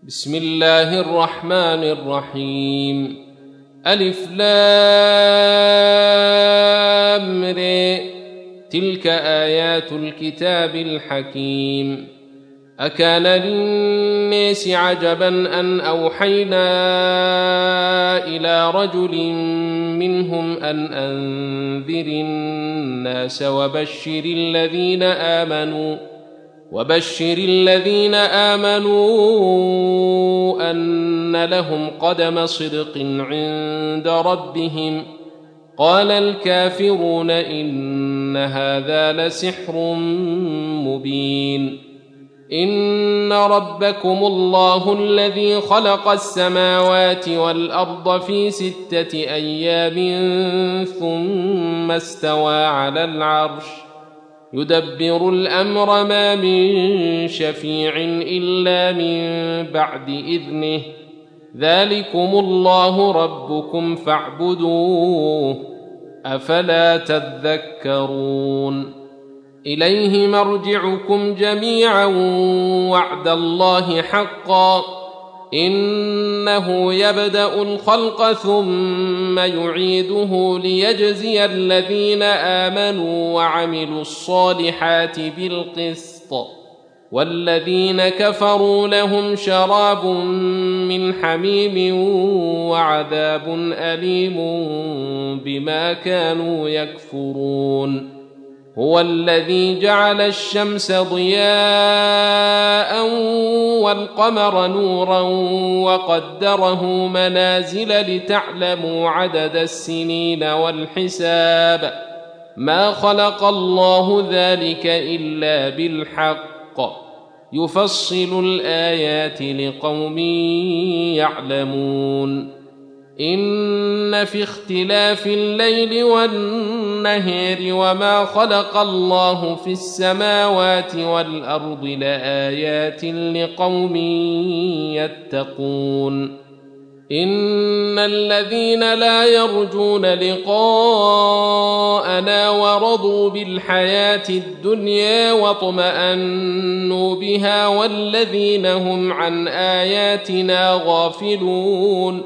بسم الله الرحمن الرحيم. ألف لام ر. تلك آيات الكتاب الحكيم. أكان للناس عجبا أن أوحينا إلى رجل منهم أن أنذر الناس وبشر الذين آمنوا أن لهم قدم صدق عند ربهم. قال الكافرون إن هذا لسحر مبين. إن ربكم الله الذي خلق السماوات والأرض في 6 أيام ثم استوى على العرش يدبر الأمر ما من شفيع إلا من بعد إذنه. ذلكم الله ربكم فاعبدوه أفلا تذكرون. إليه مرجعكم جميعا وعد الله حقا إنه يبدأ الخلق ثم يعيده ليجزي الذين آمنوا وعملوا الصالحات بالقسط والذين كفروا لهم شراب من حميم وعذاب أليم بما كانوا يكفرون. هو الذي جعل الشمس ضياء والقمر نورا وقدره منازل لتعلموا عدد السنين والحساب. ما خلق الله ذلك إلا بالحق يفصل الآيات لقوم يعلمون. إن في اختلاف الليل والنهار وما خلق الله في السماوات والأرض لآيات لقوم يتقون. إن الذين لا يرجون لقاءنا ورضوا بالحياة الدنيا واطمأنوا بها والذين هم عن آياتنا غافلون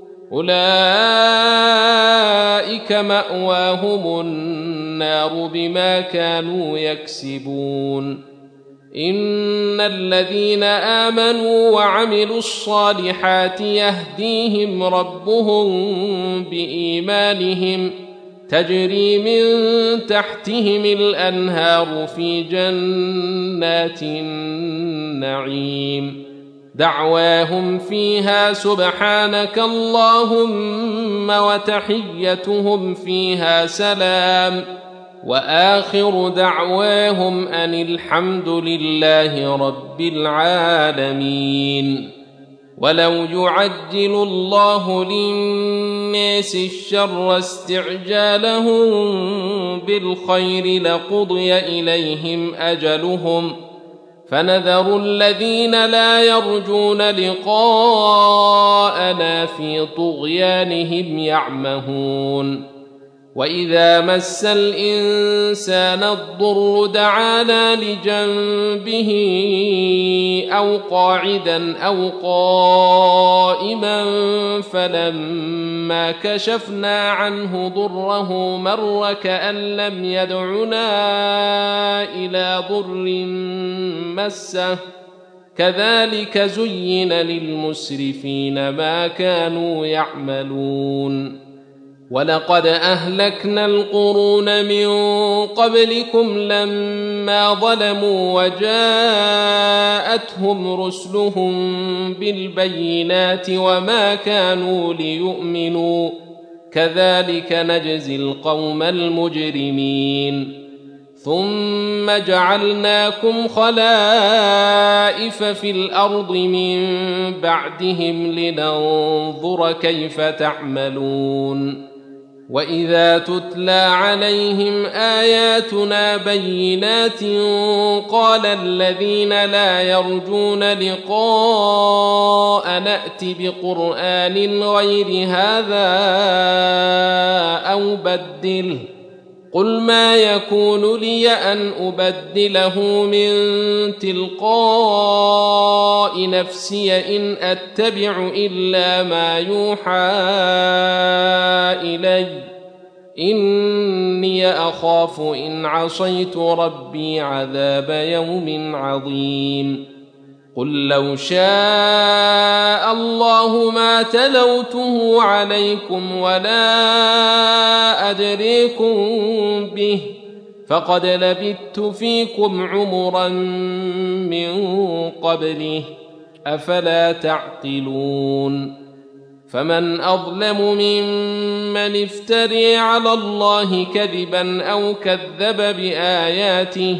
أولئك مأواهم النار بما كانوا يكسبون. إن الذين آمنوا وعملوا الصالحات يهديهم ربهم بإيمانهم تجري من تحتهم الأنهار في جنات النعيم. دعواهم فيها سبحانك اللهم وتحيتهم فيها سلام وآخر دعواهم أن الحمد لله رب العالمين. ولو يعجل الله للناس الشر استعجالهم بالخير لقضي إليهم أجلهم فنذر الذين لا يرجون لقاءنا في طغيانهم يعمهون. وإذا مس الإنسان الضر دعانا لجنبه أو قاعدا أو قائما فلما كشفنا عنه ضره مر كأن لم يدعنا إلى ضر مسه كذلك زين للمسرفين ما كانوا يعملون. ولقد أهلكنا القرون من قبلكم لما ظلموا وجاءتهم رسلهم بالبينات وما كانوا ليؤمنوا كذلك نجزي القوم المجرمين. ثم جعلناكم خلائف في الأرض من بعدهم لننظر كيف تعملون. وإذا تتلى عليهم آياتنا بينات قال الذين لا يرجون لقاء نأت بقرآن غير هذا أو بدله قل ما يكون لي أن أبدله من تلقاء نفسي إن أتبع إلا ما يوحى إلي إني أخاف إن عصيت ربي عذاب يوم عظيم قل لو شاء الله ما تلوته عليكم ولا أدريكم به فقد لبثت فيكم عمرا من قبله أفلا تعقلون فمن أظلم ممن افتري على الله كذبا أو كذب بآياته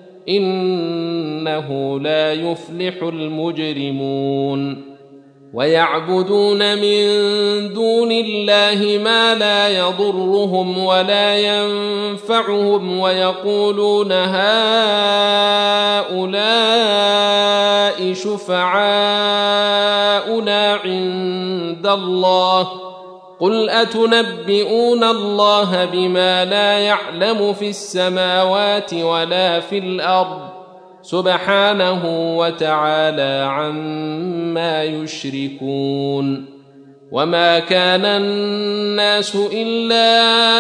إنه لا يفلح المجرمون ويعبدون من دون الله ما لا يضرهم ولا ينفعهم ويقولون هؤلاء شفعاؤنا عند الله قل أتنبئون الله بما لا يعلم في السماوات ولا في الأرض سبحانه وتعالى عما يشركون وما كان الناس إلا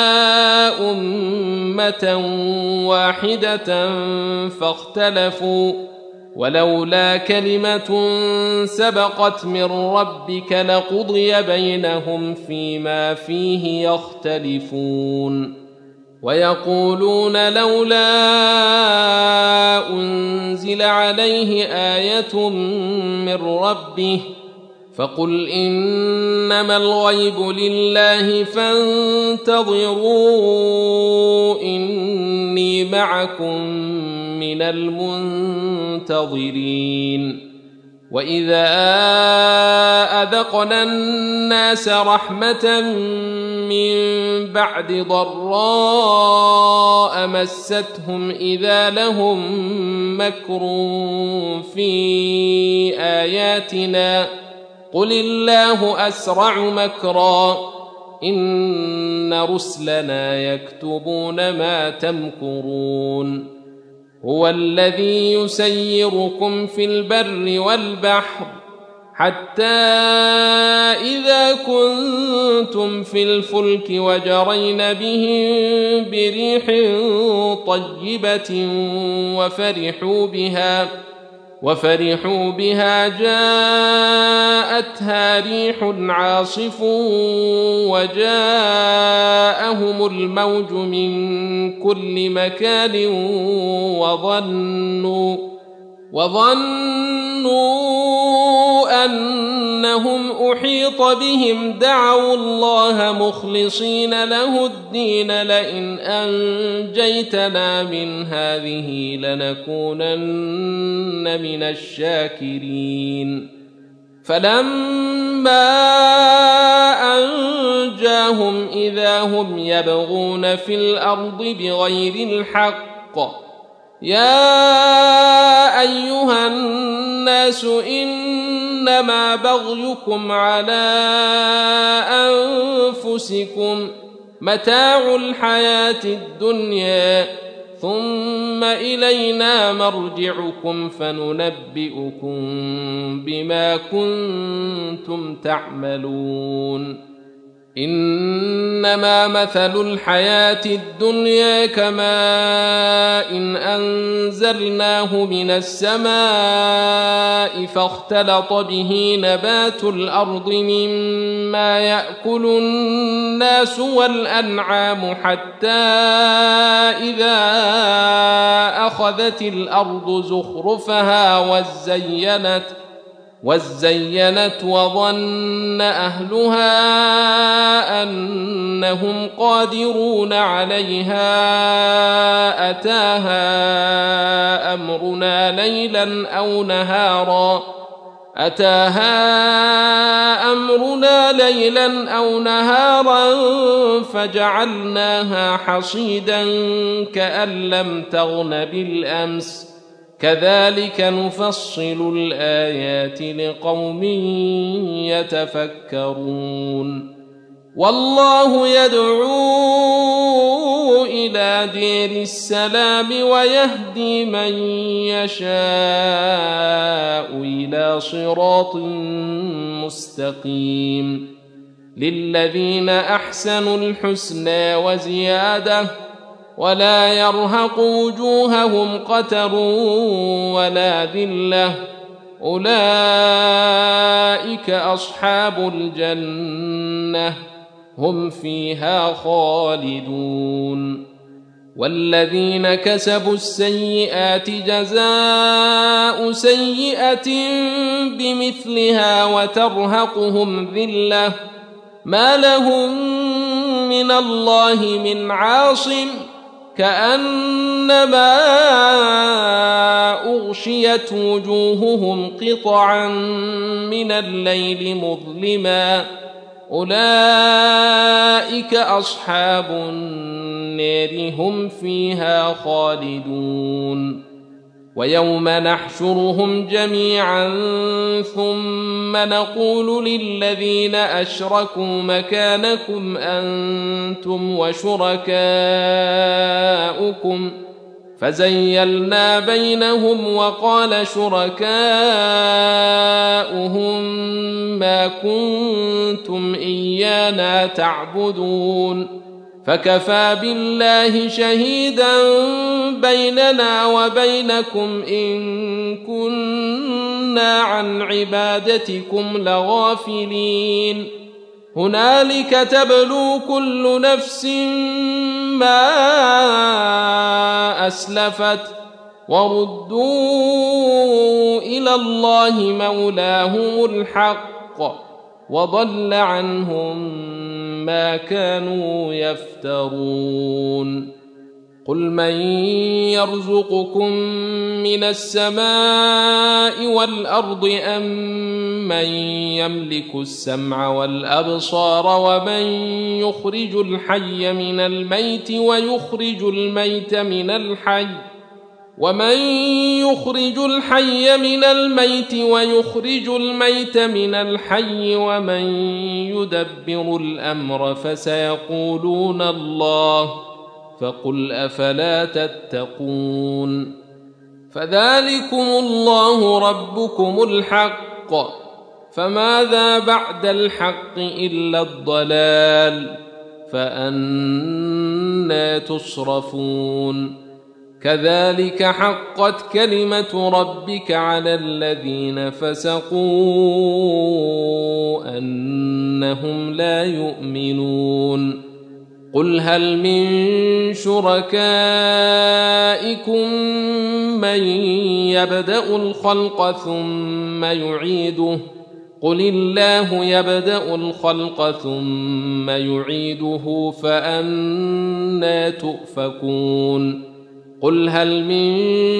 أمة واحدة فاختلفوا ولولا كلمة سبقت من ربك لقضي بينهم فيما فيه يختلفون ويقولون لولا أنزل عليه آية من ربه فقل إنما الغيب لله فانتظروا إني معكم من المنتظرين وإذا أذقنا الناس رحمة من بعد ضراء مستهم إذا لهم مكر في آياتنا قل الله أسرع مكرا إن رسلنا يكتبون ما تمكرون هو الذي يسيركم في البر والبحر حتى إذا كنتم في الفلك وجرين بهم بريح طيبة وفرحوا بها جاءتها ريح عاصف وجاءهم الموج من كل مكان وظنوا أنهم أحيط بهم دعوا الله مخلصين له الدين لئن أنجيتنا من هذه لنكونن من الشاكرين فلما أنجاهم إذا هم يبغون في الأرض بغير الحق يا أيها الناس إنما بغيكم على أنفسكم متاع الحياة الدنيا ثم إلينا مرجعكم فننبئكم بما كنتم تعملون إنما مثل الحياة الدنيا كماء إن أنزلناه من السماء فاختلط به نبات الأرض مما يأكل الناس والأنعام حتى إذا أخذت الأرض زخرفها وزينت وظن أهلها أنهم قادرون عليها أتاها أمرنا ليلا أو نهارا فجعلناها حصيدا كأن لم تغن بالأمس كذلك نفصل الآيات لقوم يتفكرون والله يدعو إلى دير السلام ويهدي من يشاء إلى صراط مستقيم للذين أحسنوا الحسنى وزيادة ولا يرهق وجوههم قتر ولا ذلة أولئك أصحاب الجنة هم فيها خالدون والذين كسبوا السيئات جزاء سيئة بمثلها وترهقهم ذلة ما لهم من الله من عاصم كأنما أغشيت وجوههم قطعا من الليل مظلما أولئك أصحاب النار هم فيها خالدون ويوم نحشرهم جميعا ثم نقول للذين أشركوا مكانكم أنتم وشركاؤكم فزيلنا بينهم وقال شركاؤهم ما كنتم إيانا تعبدون فكفى بالله شهيدا بيننا وبينكم إن كنا عن عبادتكم لغافلين هنالك تبلو كل نفس ما أسلفت وردوا إلى الله مولاهم الحق وضل عنهم ما كانوا يفترون قل من يرزقكم من السماء والأرض أم من يملك السمع والأبصار ومن يخرج الحي من الميت ويخرج الميت من الحي ومن يخرج الحي من الميت ويخرج الميت من الحي ومن يدبر الأمر فسيقولون الله فقل أفلا تتقون فذلكم الله ربكم الحق فماذا بعد الحق إلا الضلال فأنى تصرفون كذلك حقت كلمة ربك على الذين فسقوا أنهم لا يؤمنون قل هل من شركائكم من يبدأ الخلق ثم يعيده قل الله يبدأ الخلق ثم يعيده فأنى تؤفكون قل هل من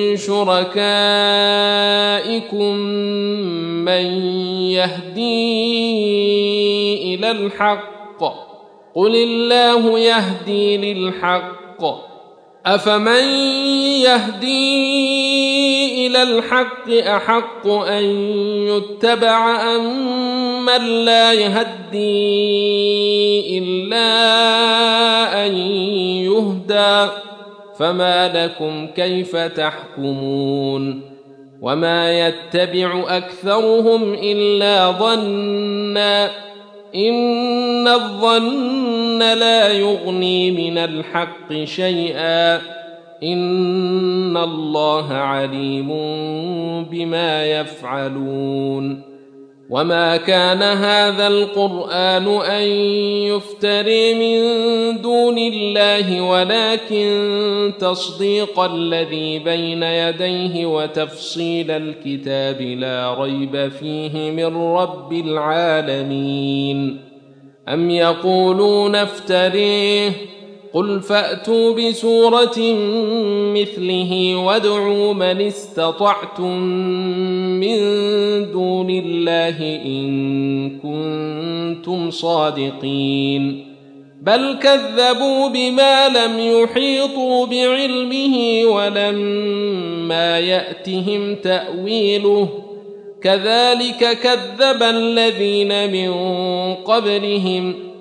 شركائكم من يهدي إلى الحق قل الله يهدي للحق أفمن يهدي إلى الحق أحق أن يتبع أم من لا يهدي إلا أن يهدى فما لكم كيف تحكمون وما يتبع أكثرهم إلا ظنا إن الظن لا يغني من الحق شيئا إن الله عليم بما يفعلون وما كان هذا القرآن أن يفتري من دون الله ولكن تصديق الذي بين يديه وتفصيل الكتاب لا ريب فيه من رب العالمين أم يقولون افتريه قل فأتوا بسورة مثله وادعوا من استطعتم من دون الله إن كنتم صادقين بل كذبوا بما لم يحيطوا بعلمه ولما يأتهم تأويله كذلك كذب الذين من قبلهم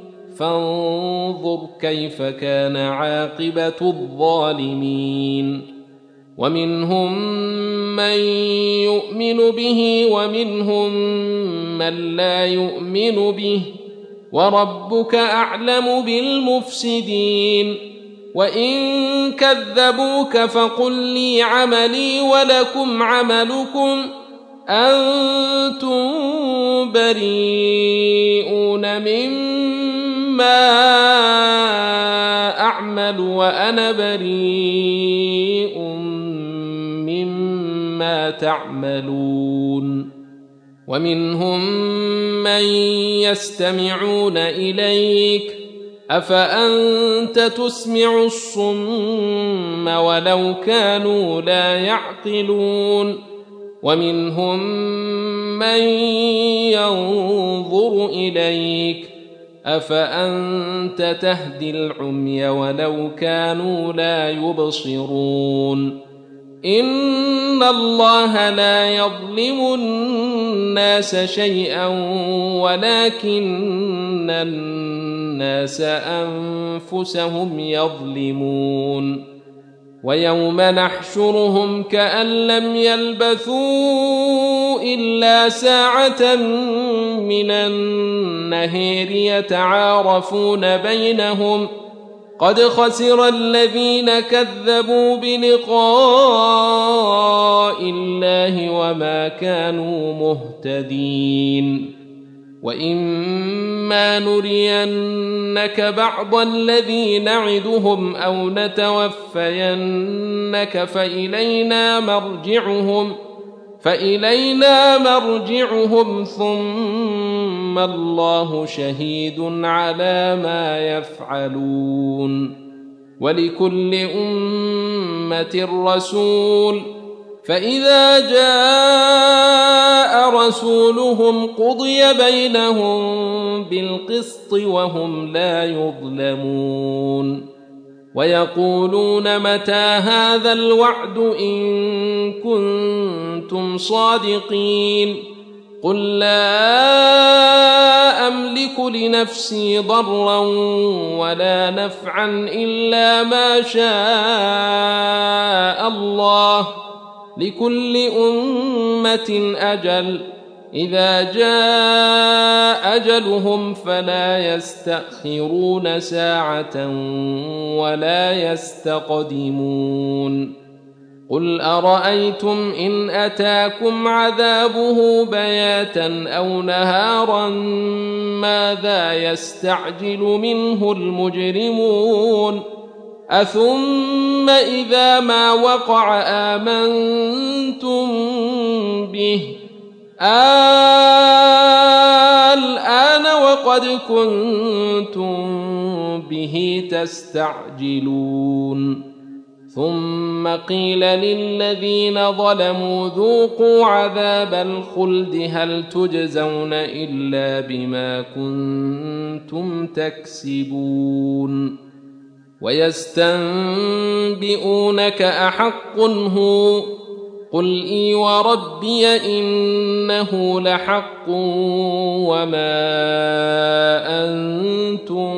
فانظر كيف كان عاقبة الظالمين ومنهم من يؤمن به ومنهم من لا يؤمن به وربك أعلم بالمفسدين وإن كذبوك فقل لي عملي ولكم عملكم أنتم بريئون مما أعمل وأنا بريء مما تعملون ومنهم من يستمعون إليك أفأنت تسمع الصم ولو كانوا لا يعقلون ومنهم من ينظر إليك أفأنت تهدي العمي ولو كانوا لا يبصرون إن الله لا يظلم الناس شيئا ولكن الناس أنفسهم يظلمون ويوم نحشرهم كأن لم يلبثوا إلا ساعة من النهار يتعارفون بينهم قد خسر الذين كذبوا بلقاء الله وما كانوا مهتدين وإما نرينك بعض الذي نعدهم أو نتوفينك فإلينا مرجعهم ثم الله شهيد على ما يفعلون ولكل أمة رسول فإذا جاء رسولهم قضي بينهم بالقسط وهم لا يظلمون ويقولون متى هذا الوعد إن كنتم صادقين قل لا أملك لنفسي ضرا ولا نفعا إلا ما شاء الله لكل أمة أجل إذا جاء أجلهم فلا يستأخرون ساعة ولا يستقدمون قل أرأيتم إن أتاكم عذابه بياتا أو نهارا ماذا يستعجل منه المجرمون أثم إذا ما وقع آمنتم به الآن وقد كنتم به تستعجلون ثم قيل للذين ظلموا ذوقوا عذاب الخلد هل تجزون إلا بما كنتم تكسبون ويستنبئونك أحق هو قل إي وربي إنه لحق وما أنتم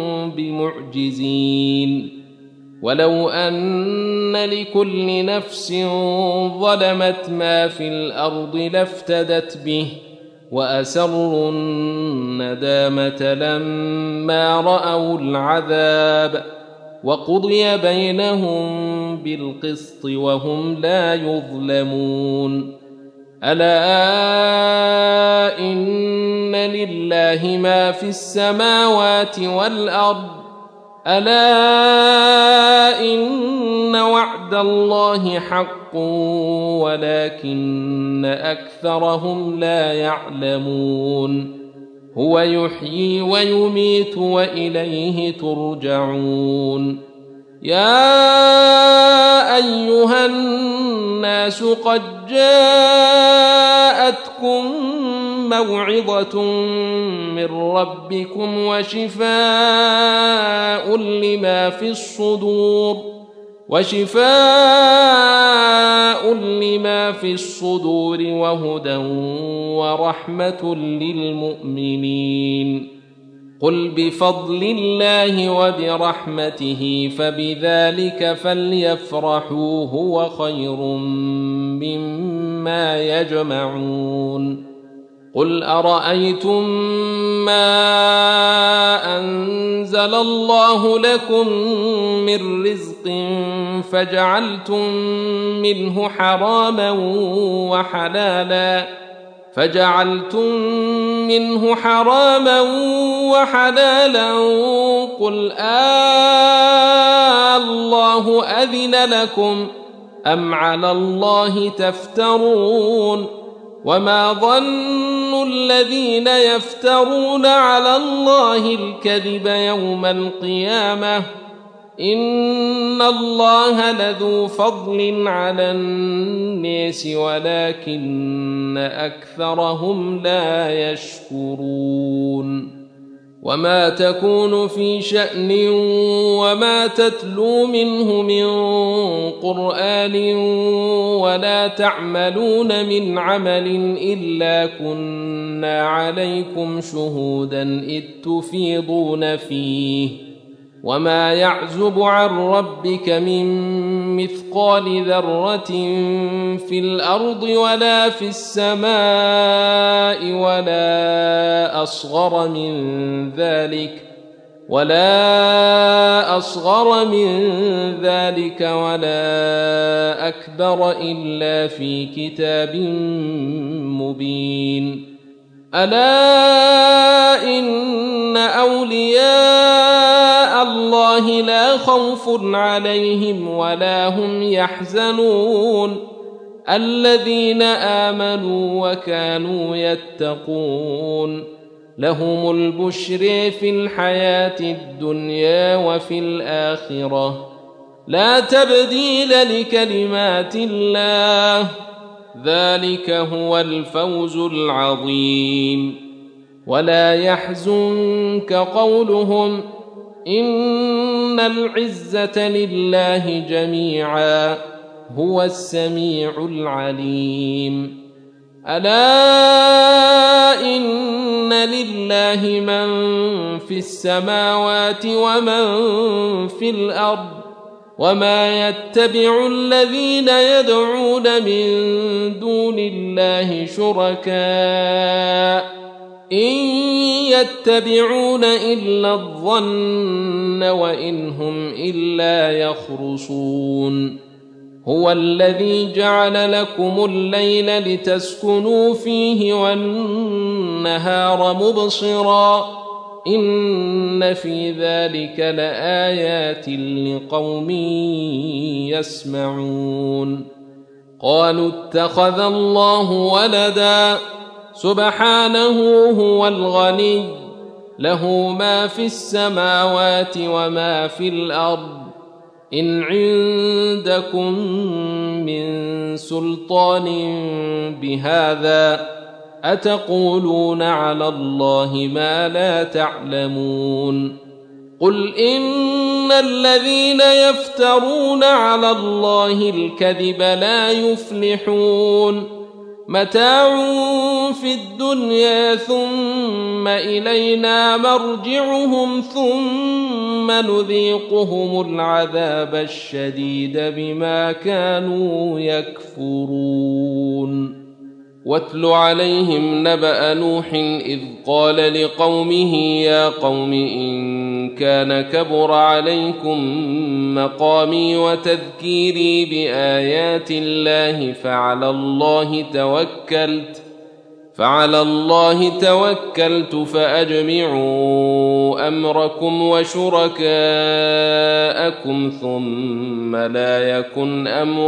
بمعجزين ولو أن لكل نفس ظلمت ما في الأرض لافتدت به وأسروا الندامة لما رأوا العذاب وقضي بينهم بالقسط وهم لا يظلمون ألا إن لله ما في السماوات والأرض ألا إن وعد الله حق ولكن أكثرهم لا يعلمون هو يحيي ويميت وإليه ترجعون يا أيها الناس قد جاءتكم موعظة من ربكم وشفاء لما في الصدور وهدى ورحمة للمؤمنين قل بفضل الله وبرحمته فبذلك فليفرحوا هو خير مما يجمعون قل أرأيتم ما أنزل الله لكم من رزق فجعلتم منه حراما وحلالا قل الله أذن لكم أم على الله تفترون وما ظن الذين يفترون على الله الكذب يوم القيامة إن الله لذو فضل على الناس ولكن أكثرهم لا يشكرون وما تكون في شأن وما تتلو منه من قرآن ولا تعملون من عمل إلا كنا عليكم شهودا إذ تفيضون فيه وما يعزب عن ربك من مثقال ذرة في الأرض ولا في السماء ولا أصغر من ذلك ولا أكبر إلا في كتاب مبين ألا إن أولياء الله لا خوف عليهم ولا هم يحزنون الذين آمنوا وكانوا يتقون لهم البشر في الحياة الدنيا وفي الآخرة لا تبديل لكلمات الله ذلك هو الفوز العظيم ولا يحزنك قولهم إن العزة لله جميعا هو السميع العليم ألا إن لله من في السماوات ومن في الأرض وما يتبع الذين يدعون من دون الله شركاء إن يتبعون إلا الظن وإن هم إلا يخرصون هو الذي جعل لكم الليل لتسكنوا فيه والنهار مبصرا إن في ذلك لآيات لقوم يسمعون قالوا اتخذ الله ولدا سبحانه هو الغني له ما في السماوات وما في الأرض إن عندكم من سلطان بهذا أتقولون على الله ما لا تعلمون قل إن الذين يفترون على الله الكذب لا يفلحون متاع في الدنيا ثم إلينا مرجعهم ثم نذيقهم العذاب الشديد بما كانوا يكفرون واتل عليهم نبأ نوح إذ قال لقومه يا قوم إن كان كبر عليكم مقامي وتذكيري بآيات الله فعلى الله توكلت فأجمعوا أمركم وشركاءكم ثم لا يكن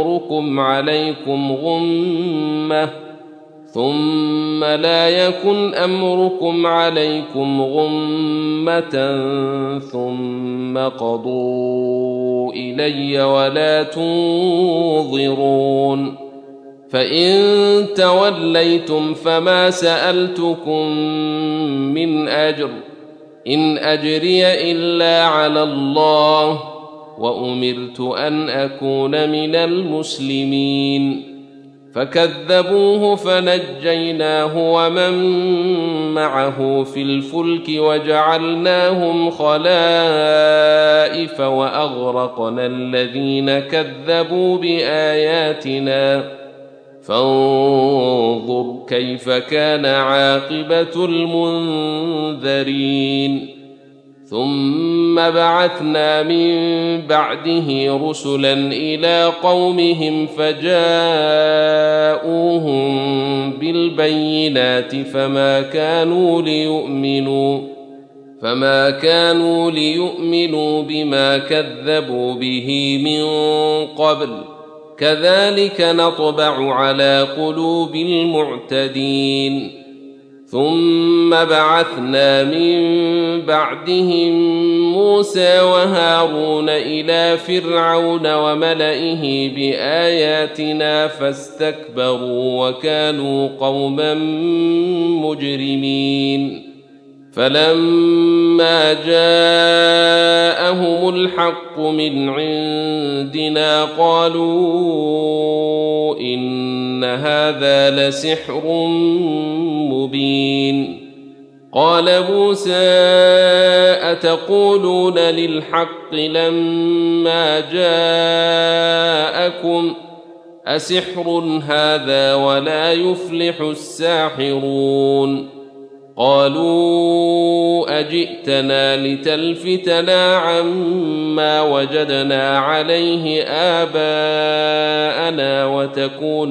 أمركم عليكم غمة ثم قضوا إلي ولا تنظرون فإن توليتم فما سألتكم من أجر إن أجري إلا على الله وأمرت أن أكون من المسلمين فكذبوه فنجيناه ومن معه في الفلك وجعلناهم خلائف وأغرقنا الذين كذبوا بآياتنا فانظر كيف كان عاقبة المنذرين ثم بعثنا من بعده رسلا إلى قومهم فجاءوهم بالبينات فما كانوا ليؤمنوا بما كذبوا به من قبل كذلك نطبع على قلوب المعتدين ثم بعثنا من بعدهم موسى وهارون إلى فرعون وملئه بآياتنا فاستكبروا وكانوا قوما مجرمين فلما جاءهم الحق من عندنا قالوا إن هذا لسحر مبين قال موسى أتقولون للحق لما جاءكم أسحر هذا ولا يفلح الساحرون قالوا أجئتنا لتلفتنا عما وجدنا عليه آباءنا وتكون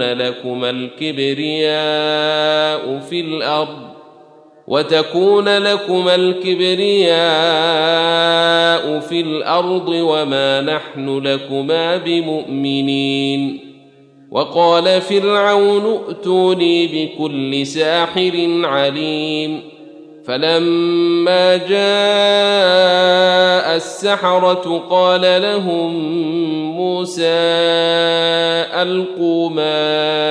لكم الكبرياء في الأرض وما نحن لكما بمؤمنين وقال فرعون ائتوني بكل ساحر عليم فلما جاء السحرة قال لهم موسى ألقوا ما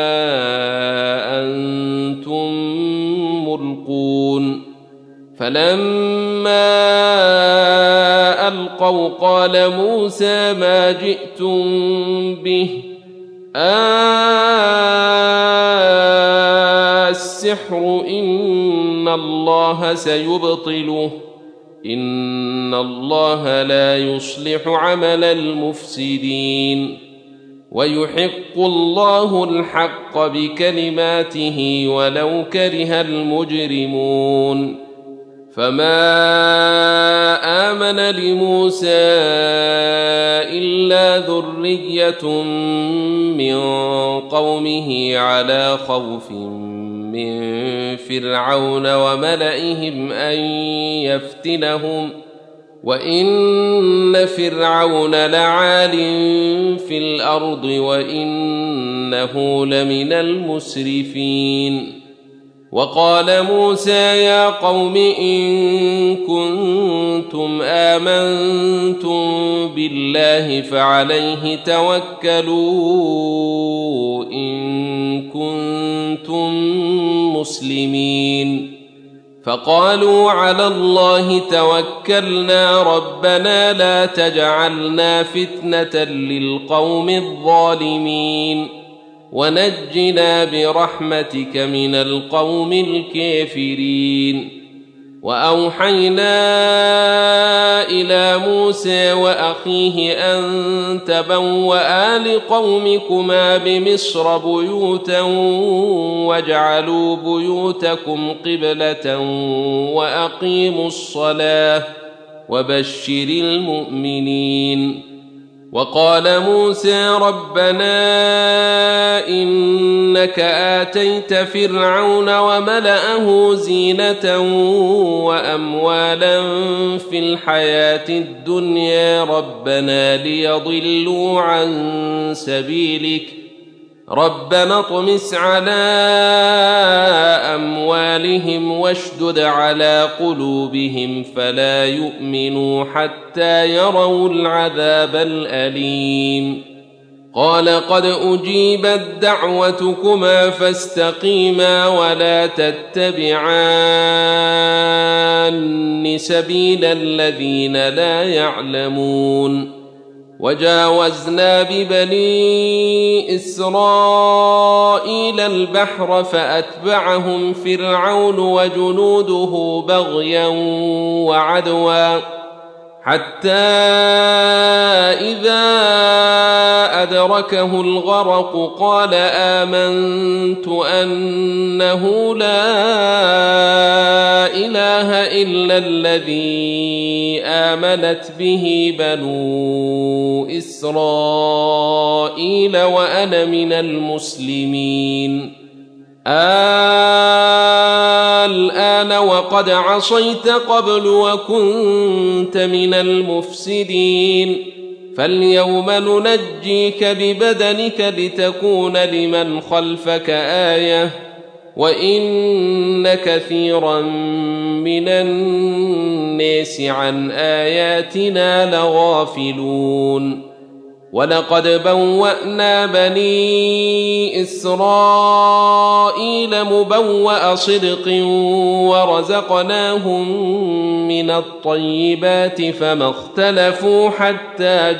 أنتم ملقون فلما ألقوا قال موسى ما جئتم به السحر إن الله سيبطله إن الله لا يصلح عمل المفسدين ويحق الله الحق بكلماته ولو كره المجرمون فما آمن لموسى إلا ذرية من قومه على خوف من فرعون وملئهم أن يفتنهم وإن فرعون لعال في الأرض وإنه لمن المسرفين وقال موسى يا قوم إن كنتم آمنتم بالله فعليه توكلوا إن كنتم مسلمين فقالوا على الله توكلنا ربنا لا تجعلنا فتنة للقوم الظالمين ونجنا برحمتك من القوم الكافرين وأوحينا إلى موسى وأخيه أن تبوأ لقومكما بمصر بيوتا واجعلوا بيوتكم قبلة وأقيموا الصلاة وبشر المؤمنين وقال موسى ربنا إنك آتيت فرعون وملأه زينة وأموالا في الحياة الدنيا ربنا ليضلوا عن سبيلك ربنا اطمس على أموالهم واشدد على قلوبهم فلا يؤمنوا حتى يروا العذاب الأليم قال قد أجيبت دعوتكما فاستقيما ولا تتبعان سبيل الذين لا يعلمون وجاوزنا ببني إسرائيل البحر فأتبعهم فرعون وجنوده بغيا وعدوا حتى إذا أدركه الغرق قال آمنت أنه لا إله إلا الذي آمنت به بنو إسرائيل وأنا من المسلمين الآن وقد عصيت قبل وكنت من المفسدين فاليوم ننجيك ببدنك لتكون لمن خلفك آية وإن كثيرا من الناس عن آياتنا لغافلون ولقد بوأنا بني إسرائيل مبوأ صدق ورزقناهم من الطيبات فما اختلفوا حتى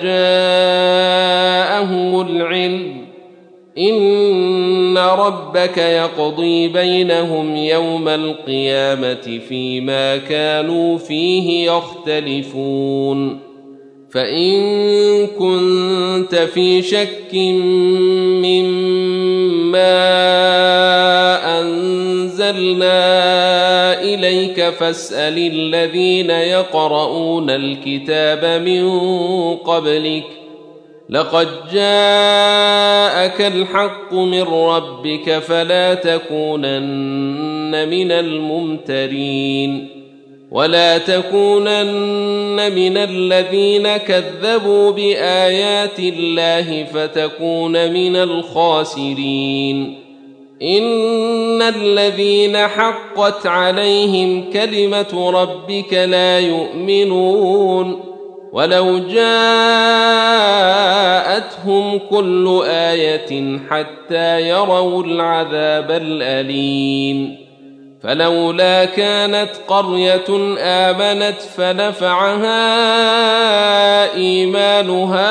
جاءهم العلم إن ربك يقضي بينهم يوم القيامة فيما كانوا فيه يختلفون فإن كنت في شك مما أنزلنا إليك فاسأل الذين يقرؤون الكتاب من قبلك لقد جاءك الحق من ربك فلا تكونن من الممترين ولا تكونن من الذين كذبوا بآيات الله فتكون من الخاسرين إن الذين حقت عليهم كلمة ربك لا يؤمنون ولو جاءتهم كل آية حتى يروا العذاب الأليم فلولا كانت قرية آمنت فنفعها إيمانها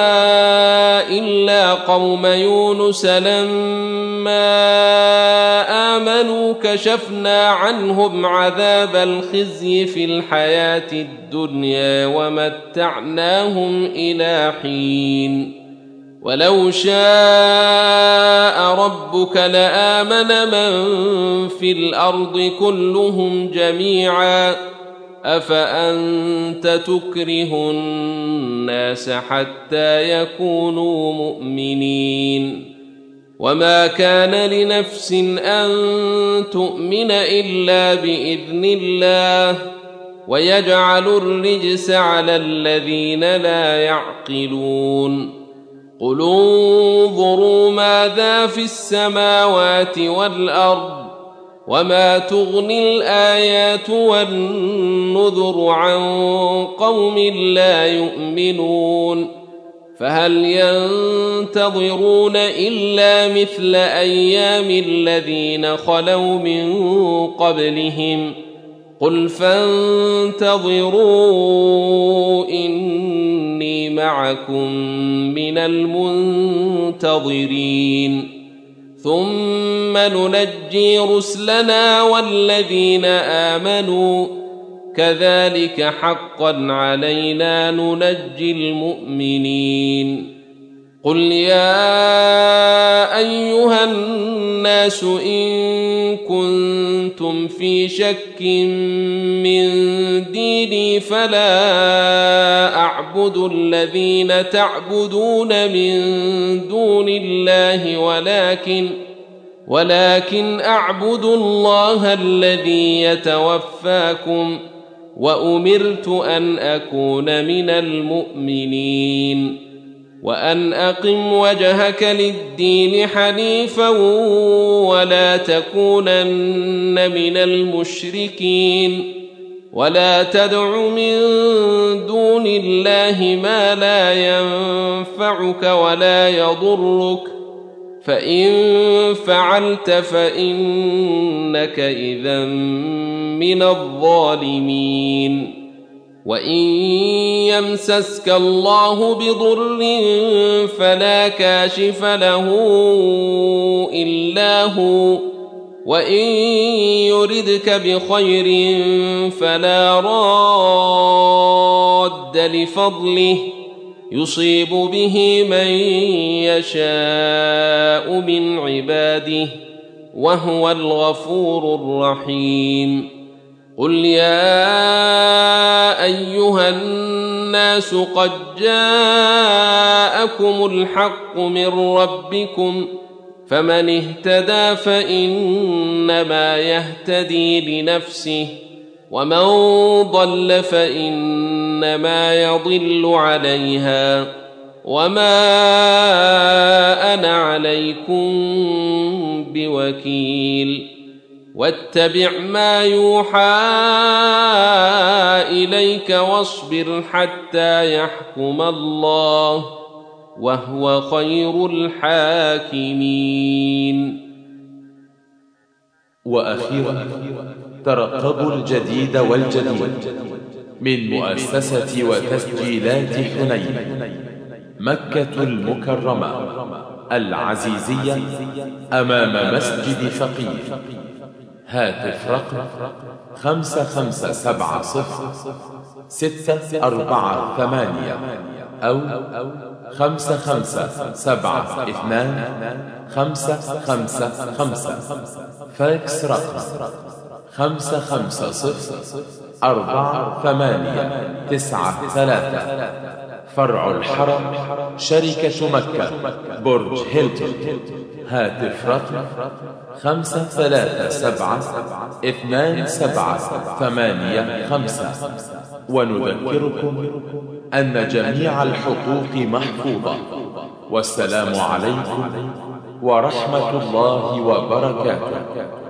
إلا قوم يونس لما آمنوا كشفنا عنهم عذاب الخزي في الحياة الدنيا ومتعناهم إلى حين ولو شاء ربك لآمن من في الأرض كلهم جميعا أفأنت تكره الناس حتى يكونوا مؤمنين وما كان لنفس أن تؤمن إلا بإذن الله ويجعل الرجس على الذين لا يعقلون قل انظروا ماذا في السماوات والأرض وما تغني الآيات والنذر عن قوم لا يؤمنون فهل ينتظرون إلا مثل أيام الذين خلوا من قبلهم قل فانتظروا إني معكم من المنتظرين ثم ننجي رسلنا والذين آمنوا كذلك حقا علينا ننجي المؤمنين قل يا أيها الناس إن كنتم في شك من ديني فلا أعبد الذين تعبدون من دون الله ولكن أعبد الله الذي يتوفاكم وأمرت أن أكون من المؤمنين وأن أقم وجهك للدين حنيفا ولا تكونن من المشركين ولا تدع من دون الله ما لا ينفعك ولا يضرك فإن فعلت فإنك إذا من الظالمين وإن يمسسك الله بضر فلا كاشف له إلا هو، وإن يردك بخير فلا راد لفضله يصيب به من يشاء من عباده وهو الغفور الرحيم. قل يا أيها الناس قد جاءكم الحق من ربكم، فمن اهتدى فإنما يهتدي لنفسه، ومن ضل فإنما يضل عليها، وما أنا عليكم بوكيل. واتبع ما يوحى إليك واصبر حتى يحكم الله وهو خير الحاكمين. وأخيرا ترقبوا الجديد والجديد من مؤسسة وتسجيلات حنين مكة المكرمة العزيزية أمام مسجد فقيه. هاتف رقم 5570-648 أو 5572-555. فاكس رقم 550-489-3. فرع الحرم شركة مكة برج هيلتون. هاتف رقم 537-2785. ونذكركم أن جميع الحقوق محفوظة. والسلام عليكم ورحمة الله وبركاته.